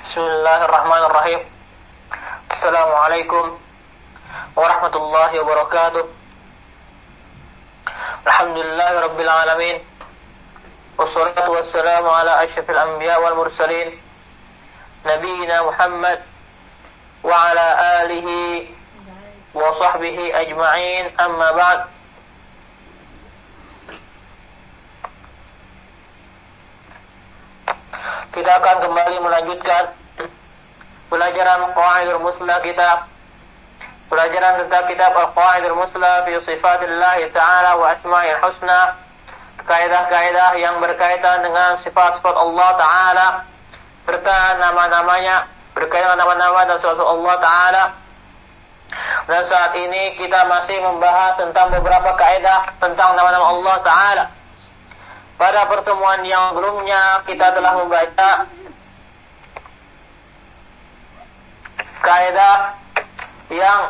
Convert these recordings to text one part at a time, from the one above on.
Bismillahirrahmanirrahim. Assalamualaikum warahmatullahi wabarakatuh. Alhamdulillahi rabbil alamin. Wassalatu wassalamu ala asyrafil anbiya wal mursalin nabiyina Muhammad wa ala alihi wa sahbihi ajma'in, amma ba'd. Kita akan kembali melanjutkan pelajaran Qawaidul Muslah kita. Pelajaran tentang kitab Al-Qawaidul Muslah fi Sifatillah Ta'ala wa Asma'il Husna. Kaidah-kaidah yang berkaitan dengan sifat-sifat Allah Ta'ala serta nama-namanya, berkaitan dengan nama-nama dan sifat Allah Ta'ala. Dan saat ini kita masih membahas tentang beberapa kaidah tentang nama-nama Allah Ta'ala. Pada pertemuan yang sebelumnya kita telah membaca kaidah yang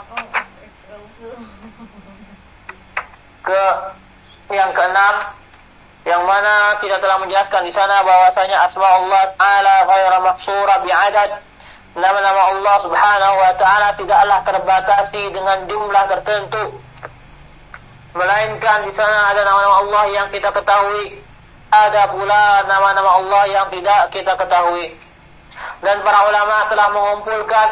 keenam, yang mana kita telah menjelaskan di sana bahwasanya asma Allah Ta'ala ghairu mahsura bi'adad. Nama-nama Allah Subhanahu wa Ta'ala tidaklah terbatasi dengan jumlah tertentu, melainkan di sana ada nama-nama Allah yang kita ketahui, ada pula nama-nama Allah yang tidak kita ketahui. Dan para ulama telah mengumpulkan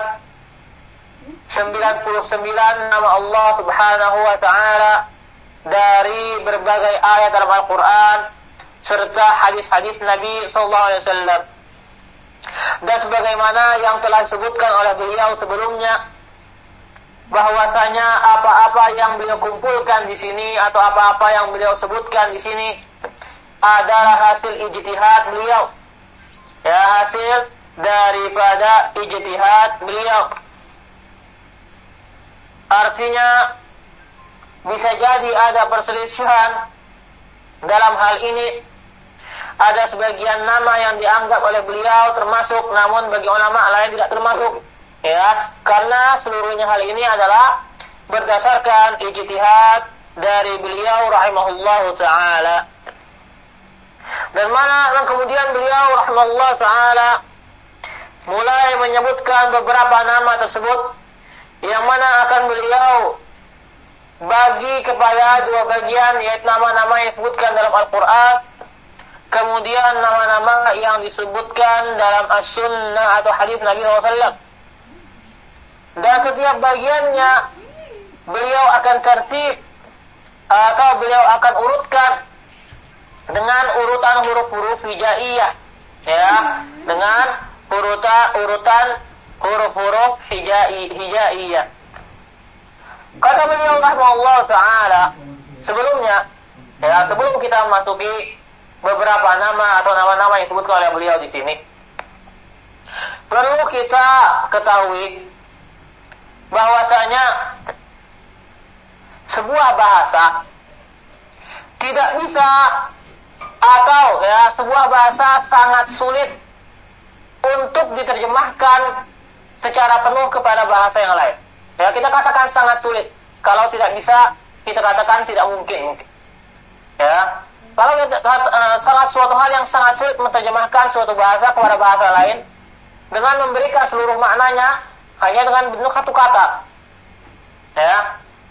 99 nama Allah Subhanahu wa Ta'ala dari berbagai ayat dalam Al-Quran serta hadis-hadis Nabi sallallahu alaihi wasallam. Dan sebagaimana yang telah disebutkan oleh beliau sebelumnya, bahwasanya apa-apa yang beliau kumpulkan di sini atau apa-apa yang beliau sebutkan di sini adalah hasil ijtihad beliau, ya, hasil daripada ijtihad beliau. Artinya bisa jadi ada perselisihan dalam hal ini. Ada sebagian nama yang dianggap oleh beliau termasuk, namun bagi ulama lain tidak termasuk, ya, karena seluruhnya hal ini adalah berdasarkan ijtihad dari beliau rahimahullahu ta'ala. Dan kemudian beliau rahimahullah ta'ala mulai menyebutkan beberapa nama tersebut, yang mana akan beliau bagi kepada dua bagian, yaitu nama-nama yang disebutkan dalam Al-Quran, kemudian nama-nama yang disebutkan dalam As-Sunnah atau hadis Nabi SAW. Dan setiap bagiannya beliau akan tertib atau beliau akan urutkan dengan urutan huruf-huruf hijaiyah, ya, dengan urutan huruf-huruf hijaiyah. Kata beliau rahimahullah ta'ala sebelumnya, ya, sebelum kita memasuki beberapa nama atau nama-nama yang disebutkan oleh beliau di sini, perlu kita ketahui bahwasanya sebuah bahasa tidak bisa, atau ya, sebuah bahasa sangat sulit untuk diterjemahkan secara penuh kepada bahasa yang lain. Ya, kita katakan sangat sulit. Kalau tidak bisa, kita katakan tidak mungkin. Ya, kalau sangat suatu hal yang sangat sulit menerjemahkan suatu bahasa kepada bahasa lain dengan memberikan seluruh maknanya hanya dengan bentuk satu kata. Ya,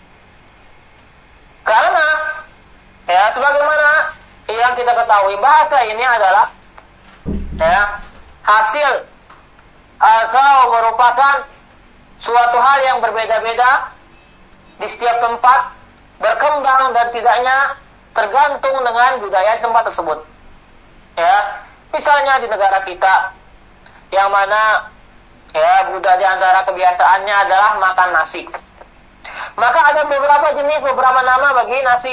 karena ya, sebagaimana yang kita ketahui, bahasa ini adalah, ya, hasil atau merupakan suatu hal yang berbeda-beda di setiap tempat, berkembang dan tidaknya tergantung dengan budaya tempat tersebut. Ya, misalnya di negara kita, yang mana ya budaya antara kebiasaannya adalah makan nasi, maka ada beberapa jenis, beberapa nama bagi nasi.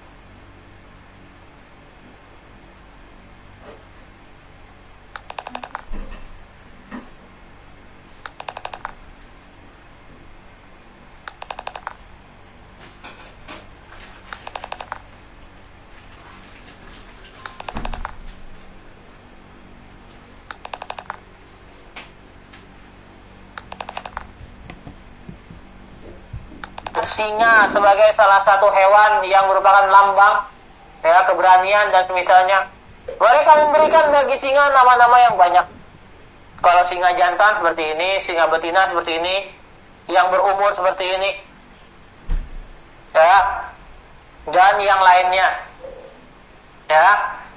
Singa sebagai salah satu hewan yang merupakan lambang, ya, keberanian dan semisalnya. Mereka memberikan bagi singa nama-nama yang banyak. Kalau singa jantan seperti ini, singa betina seperti ini, yang berumur seperti ini, ya, dan yang lainnya, ya.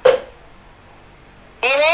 Ini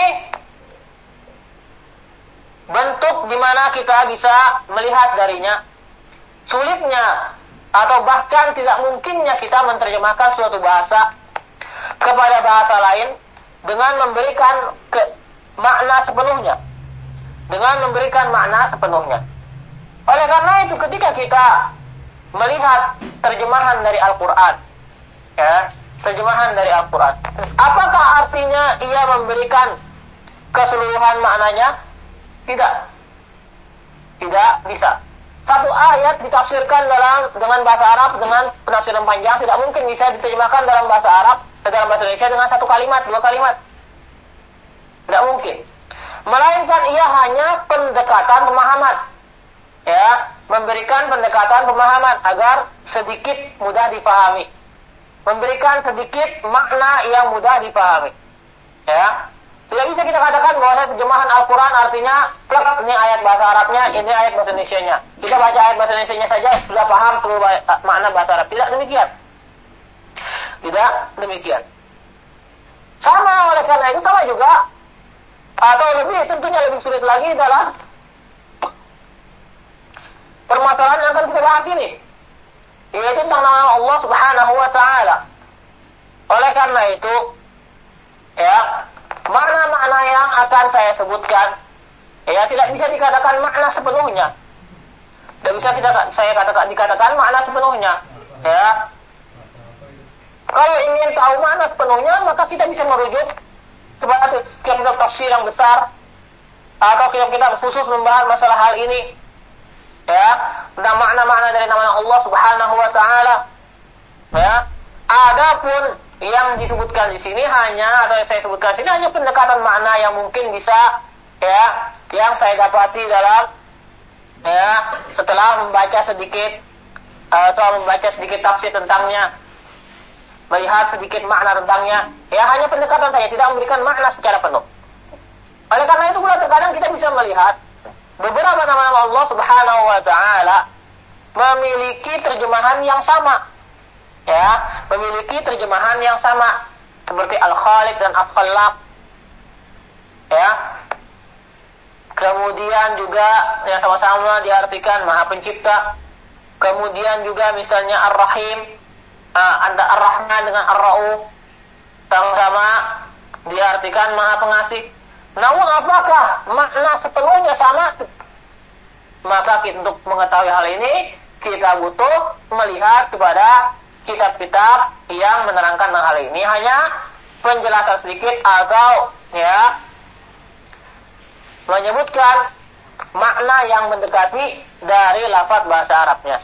bentuk di mana kita bisa melihat darinya sulitnya atau bahkan tidak mungkinnya kita menerjemahkan suatu bahasa kepada bahasa lain dengan memberikan makna sepenuhnya. Dengan memberikan makna sepenuhnya. Oleh karena itu ketika kita melihat terjemahan dari Al-Quran, ya, terjemahan dari Al-Quran, apakah artinya ia memberikan keseluruhan maknanya? Tidak. Tidak bisa. Satu ayat ditafsirkan dengan bahasa Arab dengan penafsiran panjang tidak mungkin bisa diterjemahkan dalam bahasa Arab dalam bahasa Indonesia dengan satu kalimat, dua kalimat. Tidak mungkin. Melainkan ia hanya pendekatan pemahaman. Ya, memberikan pendekatan pemahaman agar sedikit mudah dipahami. Memberikan sedikit makna yang mudah dipahami. Ya. Tidak bisa kita katakan bahwa terjemahan Al-Quran artinya plek, ini ayat bahasa Arabnya, ini ayat bahasa Indonesianya. Kita baca ayat bahasa Indonesianya saja sudah paham seluruh makna bahasa Arab. Tidak demikian. Tidak demikian. Sama oleh karena itu sama juga atau tentunya lebih sulit lagi dalam permasalahan yang akan kita bahas ini, yaitu tentang nama Allah Subhanahu wa Ta'ala. Oleh karena itu, ya, makna-makna yang akan saya sebutkan, ya, tidak bisa dikatakan makna sepenuhnya. Tidak bisa dikatakan makna sepenuhnya. Ya. Kalau ingin tahu makna sepenuhnya, maka kita bisa merujuk kepada kitab tafsir yang besar atau kitab-kitab khusus membahas masalah hal ini. Ya, tentang makna-makna dari nama Allah Subhanahu wa Ta'ala. Ya. Adapun yang disebutkan di sini hanya, atau yang saya sebutkan di sini hanya pendekatan makna yang mungkin bisa, ya, yang saya dapati dalam, ya, setelah membaca sedikit tafsir tentangnya, melihat sedikit makna tentangnya, ya, hanya pendekatan saja, tidak memberikan makna secara penuh. Oleh karena itu pula terkadang kita bisa melihat beberapa nama-nama Allah Subhanahu wa Ta'ala memiliki terjemahan yang sama. Ya, memiliki terjemahan yang sama seperti Al-Khaliq dan Al-Khallaq. Ya. Kemudian juga yang sama-sama diartikan Maha Pencipta. Kemudian juga misalnya Ar-Rahim, antara Ar-Rahman dengan Ar-Ra'uf, sama-sama diartikan Maha Pengasih. Namun apakah makna sepenuhnya sama? Maka untuk mengetahui hal ini kita butuh melihat kepada kitab-kitab yang menerangkan hal ini. Hanya penjelasan sedikit atau, ya, menyebutkan makna yang mendekati dari lafaz bahasa Arabnya.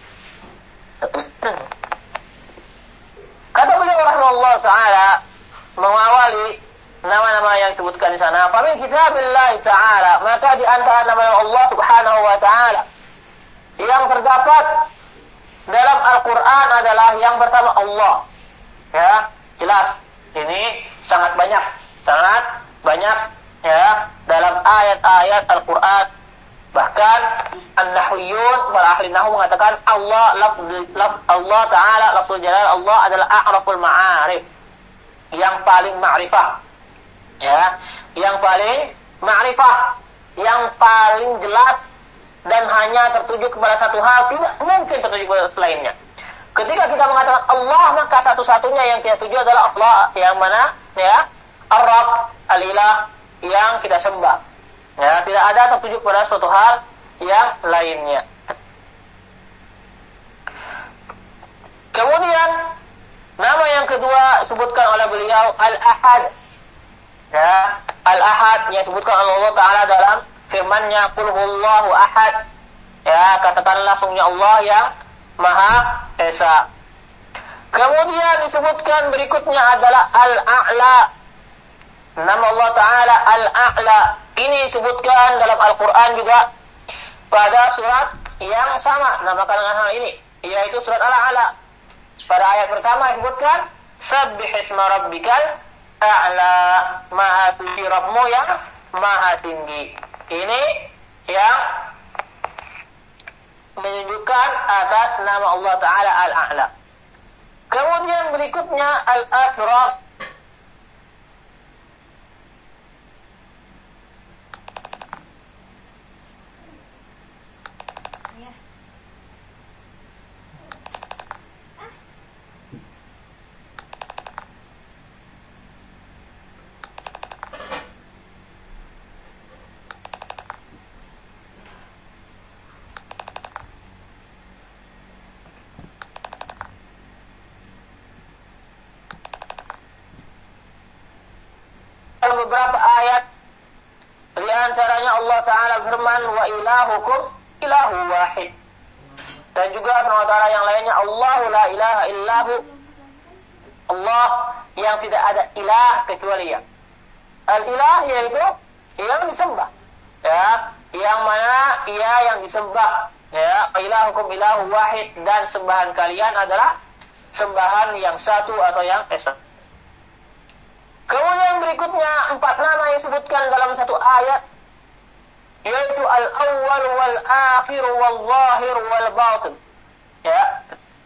Kata beliau rahimahullah ta'ala mengawali nama-nama yang disebutkan di sana, "Famin kitabillah ta'ala", maka di antara nama Allah Subhanahu wa Ta'ala yang terdapat dalam Al-Quran adalah yang pertama Allah. Ya, jelas. Ini sangat banyak, ya, dalam ayat-ayat Al-Quran. Bahkan An-Nahwiyun, para ahli nahwu mengatakan Allah Ta'ala, lafzul jalal Allah adalah a'raful ma'arif, yang paling ma'rifah. Ya, yang paling ma'rifah, yang paling jelas dan hanya tertuju kepada satu hal, tidak mungkin tertuju kepada selainnya. Ketika kita mengatakan Allah, maka satu-satunya yang kita tuju adalah Allah yang mana? Ya, Ar-Rabb, Al-Ilah, yang kita sembah. Ya, tidak ada tertuju kepada suatu hal yang lainnya. Kemudian nama yang kedua disebutkan oleh beliau Al-Ahad. Ya, Al-Ahad yang disebutkan oleh Allah Ta'ala dalam firman-Nya, "Qul huwallahu ahad." Ya, katakanlah sungguhnya Allah yang Maha Esa. Kemudian disebutkan berikutnya adalah Al-A'la. Nama Allah Ta'ala Al-A'la. Ini disebutkan dalam Al-Quran juga pada surat yang sama namakan dengan hal ini, yaitu surat Al-A'la. Pada ayat pertama disebutkan Sabbih isma rabbikal a'la, Maha suci Rabbmu yang Maha tinggi. Ini yang menunjukkan atas nama Allah Ta'ala Al-A'la. Kemudian berikutnya Al-Akraf. Beberapa ayat di antaranya Allah Ta'ala firman wa ilahukum ilahu wahid, dan juga firman Ta'ala yang lainnya Allahu la ilaha illahu, Allah yang tidak ada ilah kecuali Dia. Al-ilah yaitu yang disembah, ya, yang mana Ia yang disembah, ya. Ilahukum ilahu wahid, dan sembahan kalian adalah sembahan yang satu atau yang esa. Kemudian berikutnya 4 nama yang disebutkan dalam satu ayat, yaitu al-awwal wal-akhir wal-zahir wal-batin. Ya.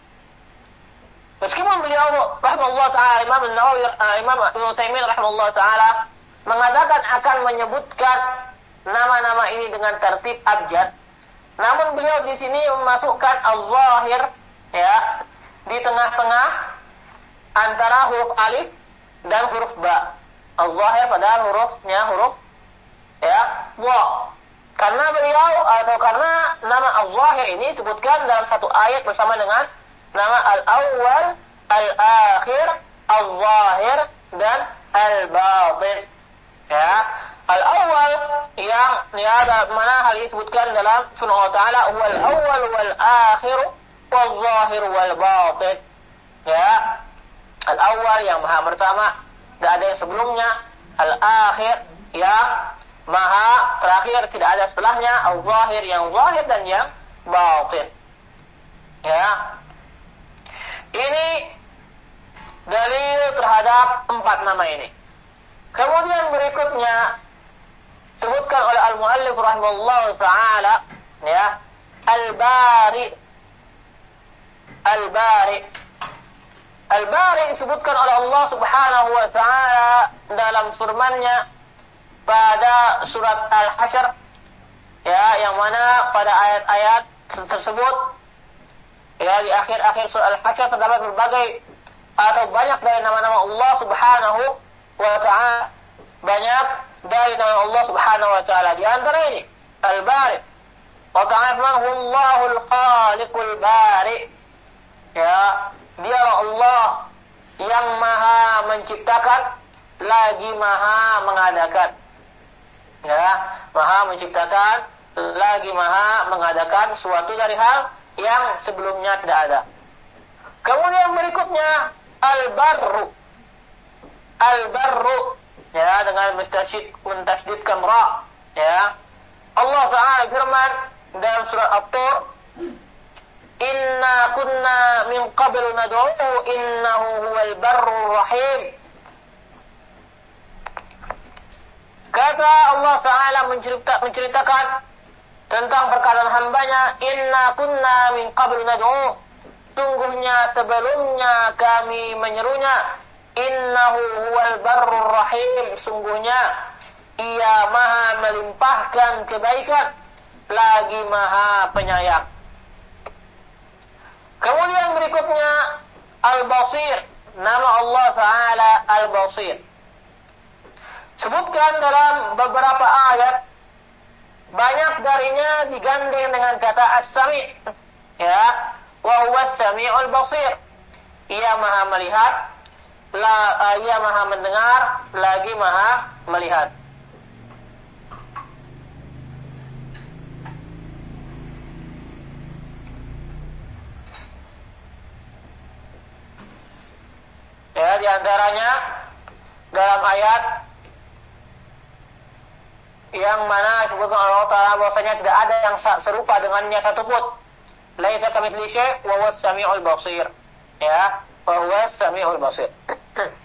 Meskipun beliau rahimahullah ta'ala, Imam Nawawi, Imam Ibnu Utsaimin rahimahullah ta'ala mengatakan akan menyebutkan nama-nama ini dengan tertib abjad, namun beliau di sini memasukkan al-zahir, ya, di tengah-tengah antara huruf alif dan huruf ba. Al-zahir padahal hurufnya huruf, ya, wa. Karena beliau atau karena nama al-zahir ini disebutkan dalam satu ayat bersama dengan nama al-awwal, al-akhir, al-zahir dan al-batin. Ya, al-awwal yang mana hal ini disebutkan dalam firman Allah Ta'ala wal awwal wal akhir wal zahir wal batin. Ya. Al-awwal yang maha pertama, tidak ada yang sebelumnya. Al-akhir yang maha terakhir, tidak ada setelahnya. Al-zahir yang zahir dan yang batin. Ya. Ini dalil terhadap 4 nama ini. Kemudian berikutnya sebutkan oleh al-muallif rahimahullah ta'ala, ya, al-bari. Al-bari. Al-Bari disebutkan oleh Allah Subhanahu wa ta'ala dalam firman-Nya pada surat Al-Hasyr, ya, yang mana pada ayat-ayat tersebut, ya, di akhir-akhir surat Al-Hasyr terdapat berbagai atau banyak dari nama-nama Allah Subhanahu wa ta'ala. Banyak dari nama Allah Subhanahu wa ta'ala. Di antara ini Al-Bari. Allah Ta'ala firman, "Wallahul khaliqul bari." Ya, Dialah Allah yang maha menciptakan lagi maha mengadakan. Ya, maha menciptakan lagi maha mengadakan suatu dari hal yang sebelumnya tidak ada. Kemudian berikutnya al-barru. Al-barru, ya, dengan mentasydidkan ra, ya. Allah Ta'ala firman dalam surat At-Tur, "Inna kunna min qabl nad'uhu innahu huwal barrur rahim." Kata Allah Ta'ala menceritakan tentang perkataan hambanya, "Inna kunna min qabl nad'uhu." Sungguhnya sebelumnya kami menyerunya, "Innahu huwal barrur rahim." Sungguhnya Ia maha melimpahkan kebaikan lagi maha penyayang. Kemudian berikutnya Al-Basir, nama Allah Ta'ala Al-Basir. Sebutkan dalam beberapa ayat, banyak darinya digandeng dengan kata As-Sami', ya, wa huwa As-Sami'ul Basir. Ia maha melihat, ia maha mendengar, lagi maha melihat. Ya, di antaranya dalam ayat yang mana disebutkan Allah Ta'ala bahwasanya tidak ada yang serupa dengannya satupun. Laisa kamitslihi syai' wa huwas samiul basir. Ya, wa huwas samiul basir.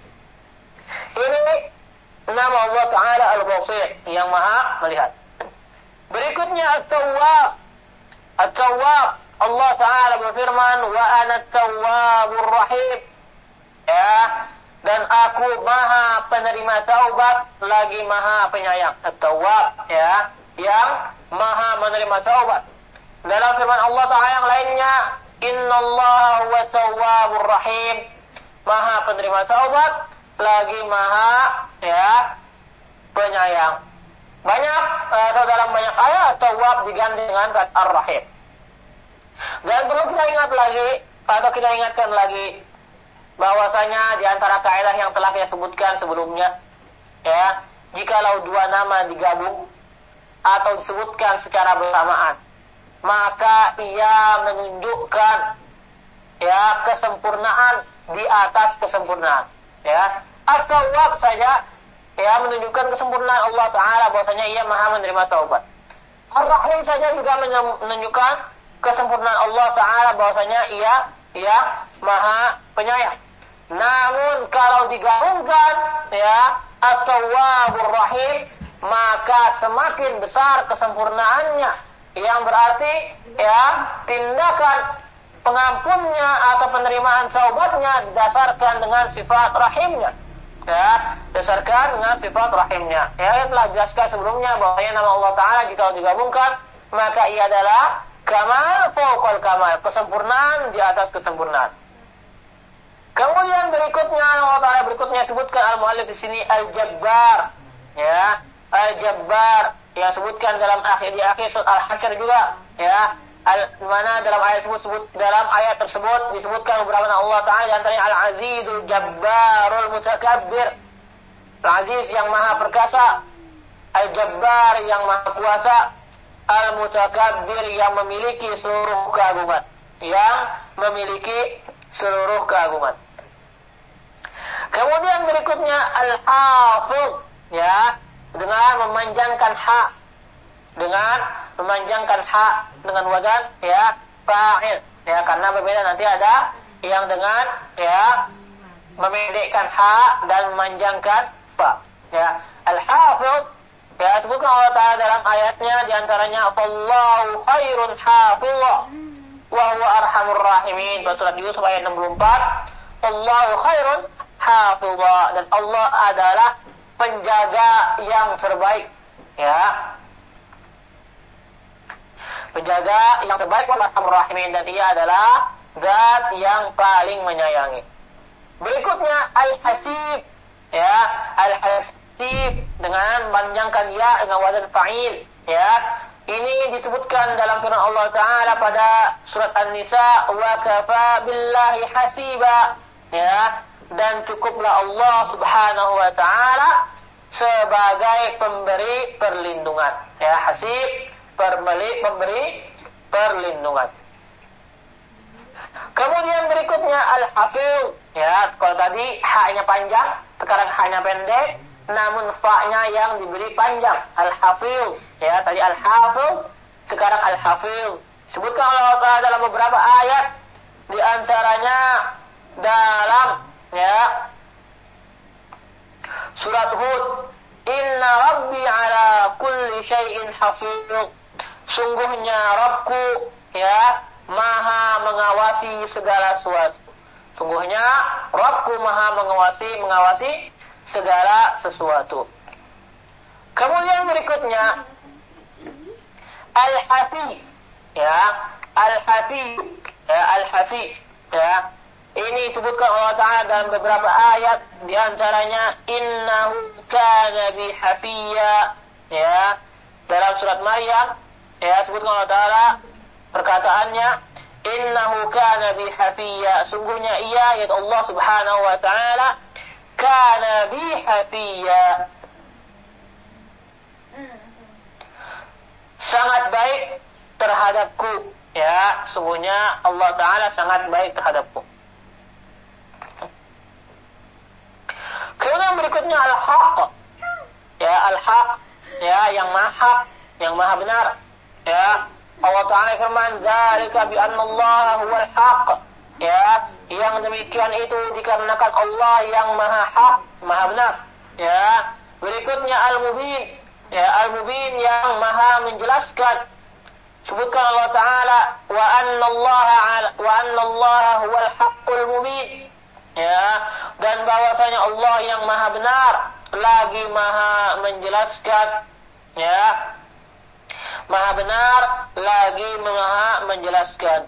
Ini nama Allah Ta'ala Al-Basir, yang maha melihat. Berikutnya At-Tawwab. At-Tawwab, Allah Ta'ala berfirman, wa ana at-tawwabur rahim. Ya, dan aku maha penerima taubat lagi maha penyayang. At-Tawwab, ya, yang maha menerima taubat. Dalam firman Allah Ta'ala yang lainnya, innallaha huwa tawwabur rahim. Maha penerima taubat lagi maha, ya, penyayang. Banyak atau dalam banyak ayat Tawwab diganti dengan kata Ar-Rahim. Dan perlu kita ingat lagi atau kita ingatkan lagi bahwasanya di antara kaidah yang telah kita sebutkan sebelumnya, ya, jikalau dua nama digabung atau disebutkan secara bersamaan, maka ia menunjukkan, ya, kesempurnaan di atas kesempurnaan, ya. At-Tawwab saja, ya, menunjukkan kesempurnaan Allah Ta'ala bahwasanya ia maha menerima taubat. Ar-Rahim saja juga menunjukkan kesempurnaan Allah Ta'ala bahwasanya ia maha penyayang. Namun kalau digabungkan, ya, At-Tawwabur Rahim, maka semakin besar kesempurnaannya, yang berarti, ya, tindakan pengampunnya atau penerimaan taubatnya didasarkan dengan sifat rahimnya, ya, dasarkan dengan sifat rahimnya. Ya, telah jelaskan sebelumnya bahwa nama Allah Ta'ala jika digabungkan, maka ia adalah kamal fawqal kamal, kesempurnaan di atas kesempurnaan. Kemudian berikutnya Allah Ta'ala berikutnya sebutkan al-muallif di sini al-Jabbar, ya, al-Jabbar yang sebutkan dalam di akhir surat Al-Hasyr juga, ya, mana dalam ayat tersebut disebutkan beberapa nama Allah Ta'ala, di antaranya Al-Azizul Jabbarul Mutakabbir, Al-Aziz yang maha perkasa, Al-Jabbar yang maha kuasa, Al-Mutakabbir yang memiliki seluruh keagungan, Kemudian berikutnya Al-Hafiz, ya, dengan memanjangkan ha dengan wazan, ya, fa'il, ya, karena berbeda nanti ada yang dengan, ya, memendekkan ha dan memanjangkan fa, ya. Al-Hafiz, ya, sebutkan Allah Ta'ala dalam ayatnya di antaranya Allahu khairun hafizha wa huwa arhamur rahimin, pada surat Yusuf ayat 64. Allahu khairun hafizha, dan Allah adalah penjaga yang terbaik, ya, penjaga yang terbaik, wa arhamur rahimin, dan ia adalah zat yang paling menyayangi. Berikutnya Al-Hasib, ya, Al-Hasib dengan memanjangkan ya dengan wazan fa'il, ya. Ini disebutkan dalam firman Allah Ta'ala pada surat An-Nisa, wa kafa billahi hasiba, ya, dan cukuplah Allah Subhanahu wa Ta'ala sebagai pemberi perlindungan, ya. Hasib, pemberi perlindungan. Kemudian berikutnya Al-Hafiz, ya, kalau tadi ha-nya panjang, sekarang ha-nya pendek, namun fa-nya yang diberi panjang. Al-Hafiz, ya, tadi Al-Hafiz, sekarang Al-Hafiz. Sebutkan Allah Ta'ala dalam beberapa ayat, di antaranya dalam, ya, surat Hud, inna rabbi ala kulli syai'in hafiz, sungguhnya Rabbku, ya, maha mengawasi segala sesuatu. Sungguhnya Rabbku maha mengawasi segala sesuatu. Kemudian berikutnya Al-Hafi, ya, Al-Hafi, ya, Al-Hafi, ya. Ini disebutkan Allah Ta'ala dalam beberapa ayat, di antaranya innahu kana bi hafiyya, ya, dalam surat Maryam, ya, sebutkan Allah Ta'ala perkataannya innahu kana bi hafiyya, sungguhnya ia, yaitu Allah Subhanahu wa Ta'ala, kana bi hafiyya, sangat baik terhadapku, ya, sungguhnya Allah Ta'ala sangat baik terhadapku. Kemudian berikutnya Al-Haq, ya, Al-Haq, ya, yang maha benar, ya. Allah Ta'ala firman, zalika bi anna Allah huwal haq, ya, yang demikian itu dikarenakan Allah yang maha hak, maha benar, ya. Berikutnya Al-Mubin, Ya, Al-Mubin yang maha menjelaskan. Sebutkan Allah Ta'ala wa anna Allah huwal haqqul mubin. Ya, dan bahwasanya Allah yang maha benar lagi maha menjelaskan. Ya, maha benar lagi maha menjelaskan.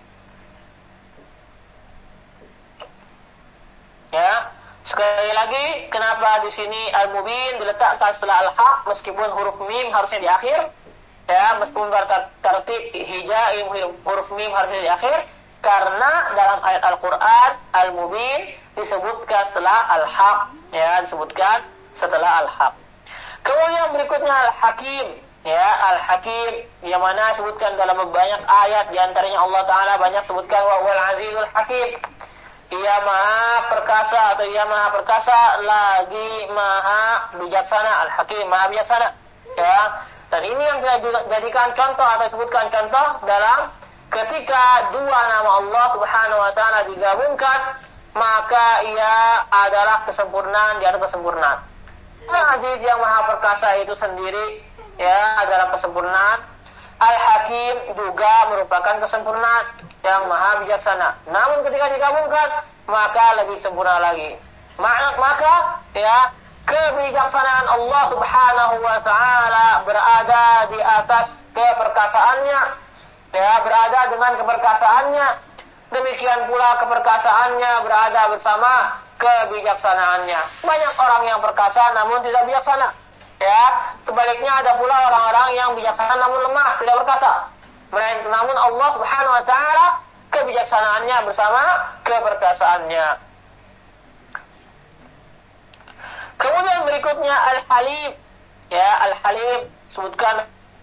Ya, sekali lagi kenapa di sini Al-Mubin diletakkan setelah Al-Haq meskipun huruf mim harusnya di akhir? Ya, meskipun tertib hijaim huruf mim harusnya di akhir, karena dalam ayat Al-Quran Al-Mubin disebutkan setelah Al-Haq. Ya, disebutkan setelah Al-Haq. Kemudian berikutnya Al-Hakim. Ya, Al-Hakim yang mana disebutkan dalam banyak ayat, diantaranya Allah Ta'ala banyak sebutkan wa huwal azizul hakim. Ia maha perkasa atau ia maha perkasa lagi maha bijaksana. Al-Hakim maha bijaksana. Ya, dan ini yang kita jadikan contoh atau sebutkan contoh dalam ketika dua nama Allah Subhanahu wa Ta'ala digabungkan, maka ia adalah kesempurnaan di atas kesempurnaan. Al-Aziz yang maha perkasa itu sendiri ya adalah kesempurnaan. Al-Hakim juga merupakan kesempurnaan yang maha bijaksana. Namun ketika digabungkan maka lebih sempurna lagi. Maka ya kebijaksanaan Allah Subhanahu wa Ta'ala berada di atas keperkasaannya. Ya, berada dengan keperkasaannya. Demikian pula keperkasaannya berada bersama kebijaksanaannya. Banyak orang yang perkasa namun tidak bijaksana. Ya, sebaliknya ada pula orang-orang yang bijaksana namun lemah, tidak perkasa. Namun Allah Subhanahu wa Ta'ala kebijaksanaannya bersama keperkasaannya. Kemudian berikutnya Al-Halim. Ya, Al-Halim sebutkan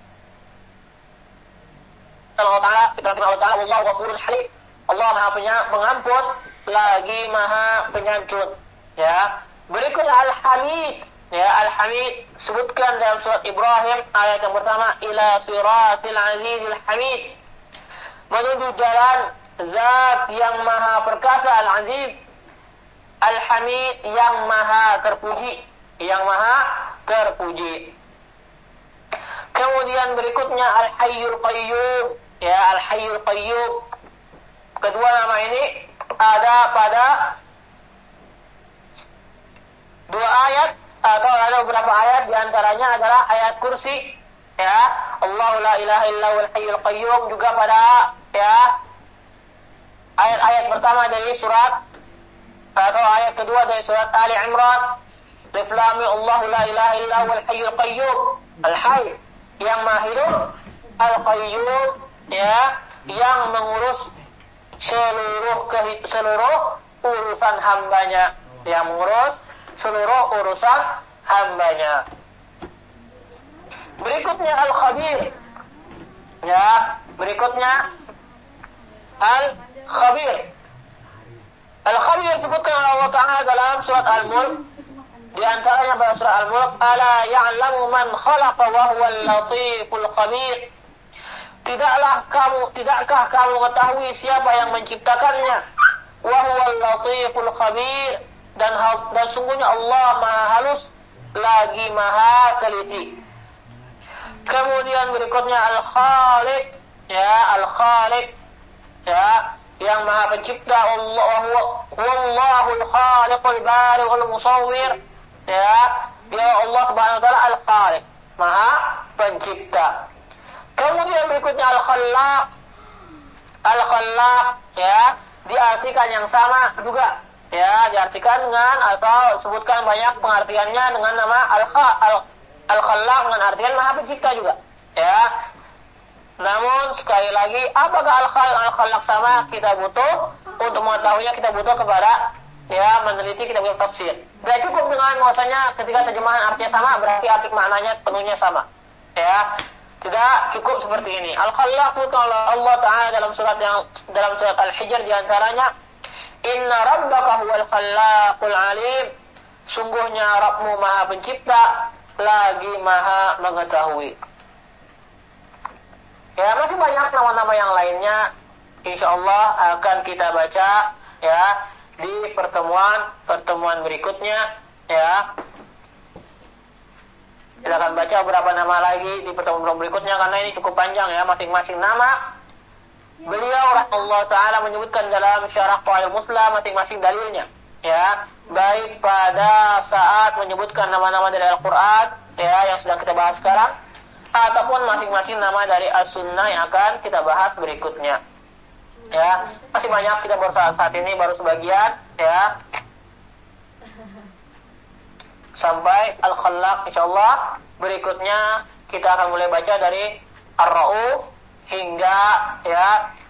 Allah Ta'ala, Allah Ta'ala wallahu ghafurun halim. Allah Maha Pengampun lagi Maha Penyantun. Ya, berikutnya Al-Hamid. Ya, Al-Hamid sebutkan dalam surat Ibrahim ayat yang pertama ila siratil azizil hamid. Menuju jalan zat yang maha perkasa Al-Aziz, Al-Hamid yang maha terpuji, yang maha terpuji. Kemudian berikutnya Al-Hayyul Qayyum. Ya, Al-Hayyul Qayyum. Kedua nama ini ada pada dua ayat atau ada beberapa ayat, diantaranya adalah ayat kursi. Ya, Allahu la ilaha illa huwal hayyul qayyum, juga pada ya ayat-ayat pertama dari surat atau ayat kedua dari surat Ali Imran. Alif Lam Mim, Allahu la ilaha illa huwal hayyul qayyum. Al-Hayy yang maha hidup, Al-Qayyum ya yang mengurus seluruh urusan hambanya, yang mengurus seluruh urusan hambanya. Berikutnya Al-Khabir. Ya, berikutnya Al-Khabir. Al-Khabir disebutkan Allah Ta'ala dalam surat Al-Mulk. Di antaranya pada surat Al-Mulk, ala ya'lamu man khalaqa wa huwal latiful khabir. Tidakkah kamu mengetahui siapa yang menciptakannya? Wa huwal latiful khabir. Dan sungguhnya Allah maha halus lagi maha teliti. Kemudian berikutnya Al-Khaliq. Ya, Al-Khaliq ya yang maha pencipta. Wallahul khaliqul bari'ul musawwir. Ya, dia Allah Subhanahu wa Ta'ala Al-Khaliq, maha pencipta. Kemudian berikutnya Al-Khallaq. Al-Khallaq ya diartikan yang sama juga. Ya, diartikan dengan atau sebutkan banyak pengertiannya dengan nama Al-Khallaq dengan artian maha pencipta juga. Ya. Namun sekali lagi, apakah Al-Khallaq sama? Kita butuh untuk mengetahuinya, kita butuh kepada ya meneliti, kita butuh tafsir. Tidak cukup dengan bahwasanya ketika terjemahan artinya sama berarti arti maknanya sepenuhnya sama. Ya. Tidak cukup seperti ini. Al-Khallaq kalau Allah Ta'ala dalam surat Al-Hijr di antaranya, Inna rabbaka huwal khallaqul alim. Sungguhnya Rabbmu maha pencipta lagi maha mengetahui. Ya, masih banyak nama-nama yang lainnya. InsyaAllah akan kita baca ya di pertemuan berikutnya. Ya. Kita akan baca beberapa nama lagi di pertemuan berikutnya karena ini cukup panjang ya, masing-masing nama. Beliau rahimahullah taala menyebutkan dalam syarah Qawaidul Muslah masing-masing dalilnya. Ya, baik pada saat menyebutkan nama-nama dari Al-Qur'an ya yang sedang kita bahas sekarang, ataupun masing-masing nama dari As-Sunnah yang akan kita bahas berikutnya. Ya, masih banyak, kita baru saat ini baru sebagian ya. Sampai Al-Khallaq insyaallah. Berikutnya kita akan mulai baca dari Ar-Ra'uf hingga ya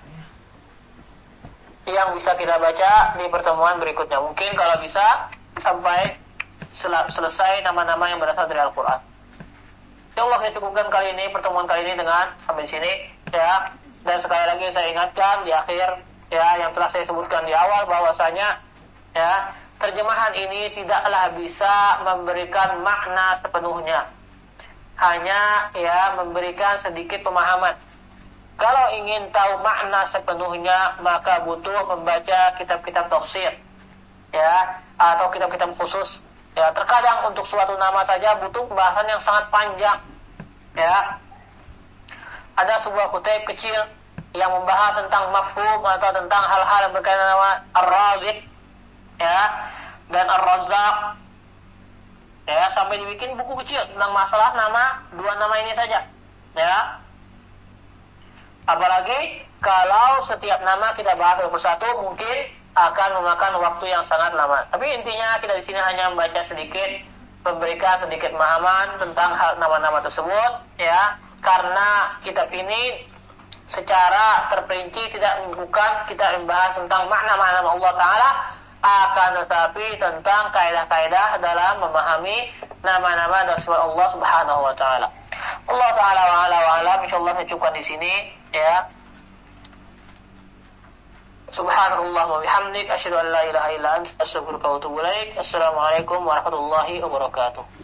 yang bisa kita baca di pertemuan berikutnya. Mungkin kalau bisa sampai selesai nama-nama yang berasal dari Al-Qur'an. Insyaallah saya cukupkan kali ini, pertemuan kali ini dengan sampai sini ya. Dan sekali lagi saya ingatkan di akhir ya yang telah saya sebutkan di awal bahwasanya ya terjemahan ini tidaklah bisa memberikan makna sepenuhnya. Hanya ya memberikan sedikit pemahaman. Kalau ingin tahu makna sepenuhnya maka butuh membaca kitab-kitab tafsir ya atau kitab-kitab khusus. Ya, terkadang untuk suatu nama saja butuh pembahasan yang sangat panjang. Ya. Ada sebuah kutip kecil yang membahas tentang mafhum atau tentang hal-hal yang berkaitan nama Ar-Raziq ya dan Ar-Razzaq. Ya, sampai dibikin buku kecil tentang masalah nama dua nama ini saja. Ya. Apalagi kalau setiap nama kita bahas satu persatu mungkin akan memakan waktu yang sangat lama. Tapi intinya kita di sini hanya membaca sedikit, memberikan sedikit pemahaman tentang hal nama-nama tersebut, ya. Karena kitab ini secara terperinci bukan kita membahas tentang makna-makna Allah Taala, akan tetapi tentang kaidah-kaidah dalam memahami nama-nama dan sifat Allah Subhanahu Wa Taala. Allah Taala wa alam. Insyaallah saya cukupkan di sini, ya. Subhanallah wa bihamdik asyhadu an la ilaha illa anta astaghfiruka wa atubu ilaik. Assalamualaikum warahmatullahi wabarakatuh.